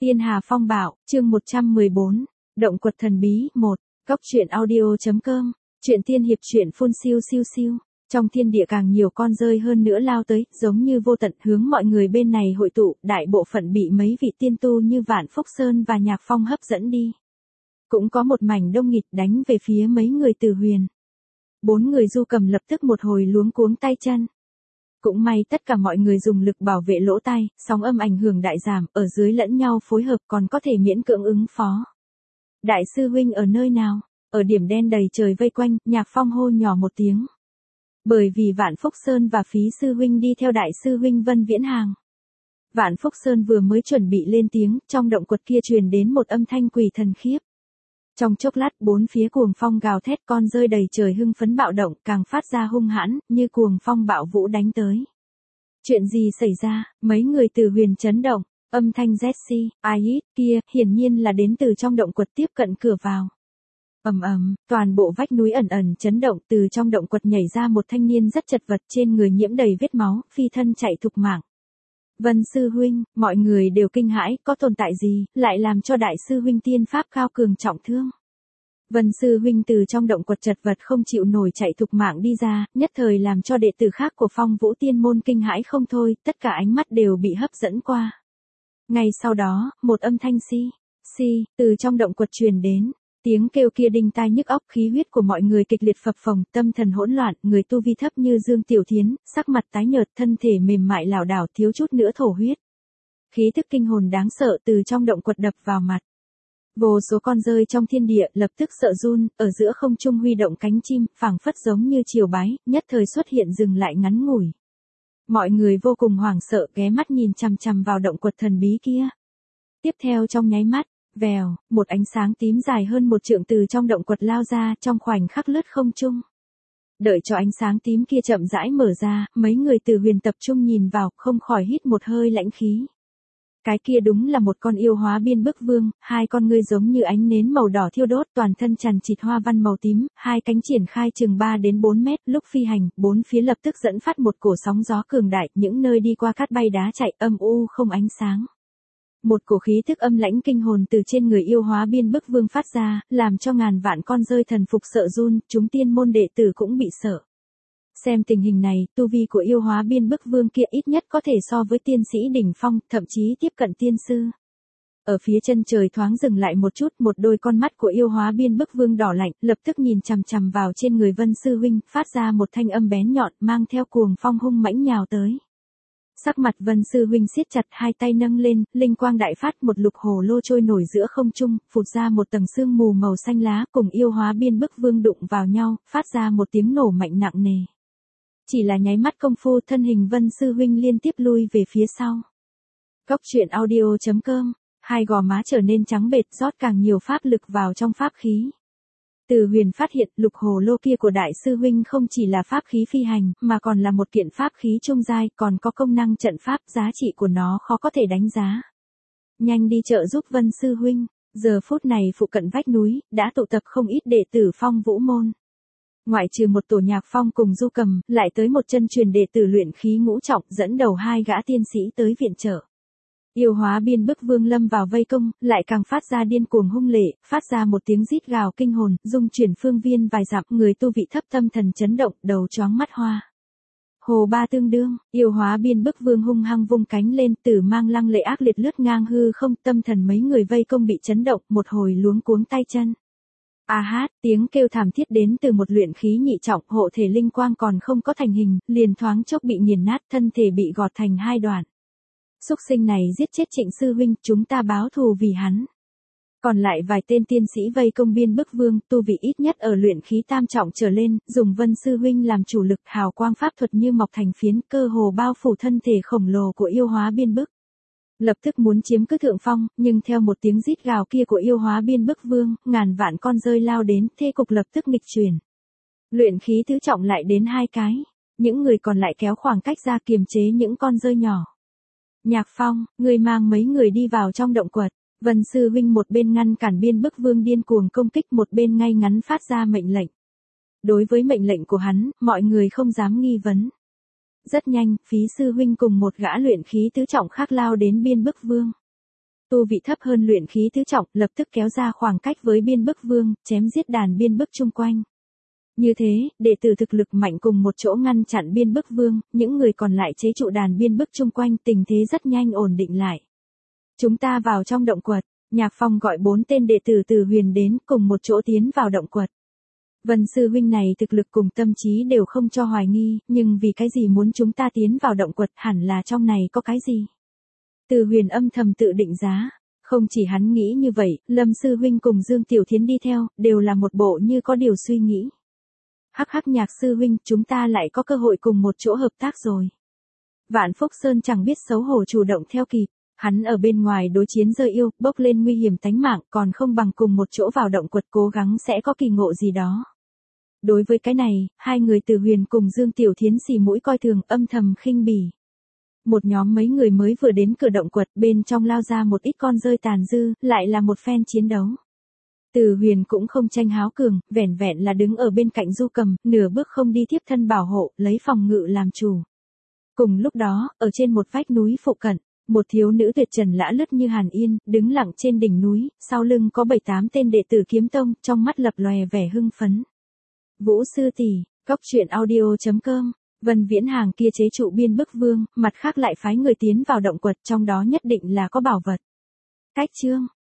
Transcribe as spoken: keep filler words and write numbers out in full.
Tiên Hà Phong Bạo, chương một trăm mười bốn, Động Quật Thần Bí, một, Cốc truyện audio.com, truyện tiên hiệp truyện phun siêu siêu siêu. Trong thiên địa càng nhiều con rơi hơn nữa lao tới, giống như vô tận hướng mọi người bên này hội tụ, đại bộ phận bị mấy vị tiên tu như Vạn Phúc Sơn và Nhạc Phong hấp dẫn đi. Cũng có một mảnh đông nghịt đánh về phía mấy người Từ Huyền. Bốn người Du Cầm lập tức một hồi luống cuống tay chân. Cũng may tất cả mọi người dùng lực bảo vệ lỗ tai, sóng âm ảnh hưởng đại giảm, ở dưới lẫn nhau phối hợp còn có thể miễn cưỡng ứng phó. Đại sư huynh ở nơi nào? Ở điểm đen đầy trời vây quanh, Nhạc Phong hô nhỏ một tiếng. Bởi vì Vạn Phúc Sơn và Phí sư huynh đi theo đại sư huynh Vân Viễn Hàng. Vạn Phúc Sơn vừa mới chuẩn bị lên tiếng, trong động quật kia truyền đến một âm thanh quỷ thần khiếp. Trong chốc lát bốn phía cuồng phong gào thét, con rơi đầy trời hưng phấn bạo động, càng phát ra hung hãn, như cuồng phong bạo vũ đánh tới. Chuyện gì xảy ra? Mấy người Từ Huyền chấn động, âm thanh Jessie, Ait kia, hiển nhiên là đến từ trong động quật tiếp cận cửa vào. Ầm ầm, toàn bộ vách núi ẩn ẩn chấn động, từ trong động quật nhảy ra một thanh niên rất chật vật, trên người nhiễm đầy vết máu, phi thân chạy thục mạng. Vân sư huynh, mọi người đều kinh hãi, có tồn tại gì, lại làm cho đại sư huynh tiên pháp cao cường trọng thương. Vân sư huynh từ trong động quật chật vật không chịu nổi chạy thục mạng đi ra, nhất thời làm cho đệ tử khác của Phong Vũ Tiên môn kinh hãi không thôi, tất cả ánh mắt đều bị hấp dẫn qua. Ngay sau đó, một âm thanh si, si, từ trong động quật truyền đến. Tiếng kêu kia đinh tai nhức óc, khí huyết của mọi người kịch liệt phập phồng, tâm thần hỗn loạn, người tu vi thấp như Dương Tiểu Thiến, sắc mặt tái nhợt, thân thể mềm mại lảo đảo, thiếu chút nữa thổ huyết. Khí tức kinh hồn đáng sợ từ trong động quật đập vào mặt. Vô số con rơi trong thiên địa lập tức sợ run, ở giữa không trung huy động cánh chim, phảng phất giống như triều bái, nhất thời xuất hiện dừng lại ngắn ngủi. Mọi người vô cùng hoảng sợ, ghé mắt nhìn chằm chằm vào động quật thần bí kia. Tiếp theo trong nháy mắt, vèo, một ánh sáng tím dài hơn một trượng từ trong động quật lao ra, trong khoảnh khắc lướt không trung. Đợi cho ánh sáng tím kia chậm rãi mở ra, mấy người Từ Huyền tập trung nhìn vào, không khỏi hít một hơi lãnh khí. Cái kia đúng là một con yêu hóa biên bức vương, hai con ngươi giống như ánh nến màu đỏ thiêu đốt, toàn thân chằn chịt hoa văn màu tím, hai cánh triển khai chừng ba đến bốn mét, lúc phi hành, bốn phía lập tức dẫn phát một cổ sóng gió cường đại, những nơi đi qua cát bay đá chạy, âm u không ánh sáng. Một cổ khí tức âm lãnh kinh hồn từ trên người yêu hóa biên bức vương phát ra, làm cho ngàn vạn con rơi thần phục sợ run, chúng tiên môn đệ tử cũng bị sợ. Xem tình hình này, tu vi của yêu hóa biên bức vương kia ít nhất có thể so với tiên sĩ đỉnh phong, thậm chí tiếp cận tiên sư. Ở phía chân trời thoáng dừng lại một chút, một đôi con mắt của yêu hóa biên bức vương đỏ lạnh, lập tức nhìn chằm chằm vào trên người Vân sư huynh, phát ra một thanh âm bén nhọn, mang theo cuồng phong hung mãnh nhào tới. Sắc mặt Vân sư huynh siết chặt, hai tay nâng lên, linh quang đại phát, một lục hồ lô trôi nổi giữa không trung, phụt ra một tầng sương mù màu xanh lá, cùng yêu hóa biên bức vương đụng vào nhau, phát ra một tiếng nổ mạnh nặng nề. Chỉ là nháy mắt công phu, thân hình Vân sư huynh liên tiếp lui về phía sau. Cốc truyện audio.com, hai gò má trở nên trắng bệch, rót càng nhiều pháp lực vào trong pháp khí. Từ Huyền phát hiện lục hồ lô kia của đại sư huynh không chỉ là pháp khí phi hành, mà còn là một kiện pháp khí trung giai, còn có công năng trận pháp, giá trị của nó khó có thể đánh giá. Nhanh đi trợ giúp Vân sư huynh, giờ phút này phụ cận vách núi, đã tụ tập không ít đệ tử Phong Vũ môn. Ngoại trừ một tổ Nhạc Phong cùng Du Cầm, lại tới một chân truyền đệ tử luyện khí ngũ trọng, dẫn đầu hai gã tiên sĩ tới viện trợ. Yêu hóa biên bức vương lâm vào vây công, lại càng phát ra điên cuồng hung lệ, phát ra một tiếng rít gào kinh hồn, dung chuyển phương viên vài dặm, người tu vị thấp tâm thần chấn động, đầu choáng mắt hoa. Hồ ba tương đương, yêu hóa biên bức vương hung hăng vung cánh lên, tử mang lăng lệ ác liệt lướt ngang hư không, tâm thần mấy người vây công bị chấn động, một hồi luống cuống tay chân. A hát, tiếng kêu thảm thiết đến từ một luyện khí nhị trọng, hộ thể linh quang còn không có thành hình, liền thoáng chốc bị nghiền nát, thân thể bị gọt thành hai đoạn. Súc sinh này giết chết Trịnh sư huynh, chúng ta báo thù vì hắn. Còn lại vài tên tiên sĩ vây công biên bức vương, tu vị ít nhất ở luyện khí tam trọng trở lên, dùng Vân sư huynh làm chủ lực, hào quang pháp thuật như mọc thành phiến, cơ hồ bao phủ thân thể khổng lồ của yêu hóa biên bức. Lập tức muốn chiếm cứ thượng phong, nhưng theo một tiếng rít gào kia của yêu hóa biên bức vương, ngàn vạn con rơi lao đến, thế cục lập tức nghịch chuyển. Luyện khí tứ trọng lại đến hai cái, những người còn lại kéo khoảng cách ra kiềm chế những con rơi nhỏ. Nhạc Phong, người mang mấy người đi vào trong động quật. Vân sư huynh một bên ngăn cản biên bức vương điên cuồng công kích, một bên ngay ngắn phát ra mệnh lệnh. Đối với mệnh lệnh của hắn, mọi người không dám nghi vấn. Rất nhanh, Phí sư huynh cùng một gã luyện khí tứ trọng khác lao đến biên bức vương. Tu vị thấp hơn luyện khí tứ trọng, lập tức kéo ra khoảng cách với biên bức vương, chém giết đàn biên bức chung quanh. Như thế, đệ tử thực lực mạnh cùng một chỗ ngăn chặn biên bức vương, những người còn lại chế trụ đàn biên bức chung quanh, tình thế rất nhanh ổn định lại. Chúng ta vào trong động quật, Nhạc Phong gọi bốn tên đệ tử từ Huyền đến cùng một chỗ tiến vào động quật. Vân sư huynh này thực lực cùng tâm trí đều không cho hoài nghi, nhưng vì cái gì muốn chúng ta tiến vào động quật, hẳn là trong này có cái gì. Từ Huyền âm thầm tự định giá, không chỉ hắn nghĩ như vậy, Lâm sư huynh cùng Dương Tiểu Thiến đi theo, đều là một bộ như có điều suy nghĩ. Hắc hắc Nhạc sư huynh, chúng ta lại có cơ hội cùng một chỗ hợp tác rồi. Vạn Phúc Sơn chẳng biết xấu hổ chủ động theo kịp, hắn ở bên ngoài đối chiến dơ yêu, bốc lên nguy hiểm tánh mạng, còn không bằng cùng một chỗ vào động quật cố gắng sẽ có kỳ ngộ gì đó. Đối với cái này, hai người Từ Huyền cùng Dương Tiểu Thiến xì mũi coi thường, âm thầm khinh bỉ. Một nhóm mấy người mới vừa đến cửa động quật, bên trong lao ra một ít con rơi tàn dư, lại là một phen chiến đấu. Từ Huyền cũng không tranh háo cường, vẻn vẹn là đứng ở bên cạnh Du Cầm, nửa bước không đi tiếp thân bảo hộ, lấy phòng ngự làm chủ. Cùng lúc đó, ở trên một vách núi phụ cận, một thiếu nữ tuyệt trần lã lướt như Hàn Yên, đứng lặng trên đỉnh núi, sau lưng có bảy tám tên đệ tử Kiếm Tông, trong mắt lập lòe vẻ hưng phấn. Vũ sư tỷ, cóc truyện audio chấm com. Vân Viễn Hàng kia chế trụ biên bức vương, mặt khác lại phái người tiến vào động quật, trong đó nhất định là có bảo vật. Cách chương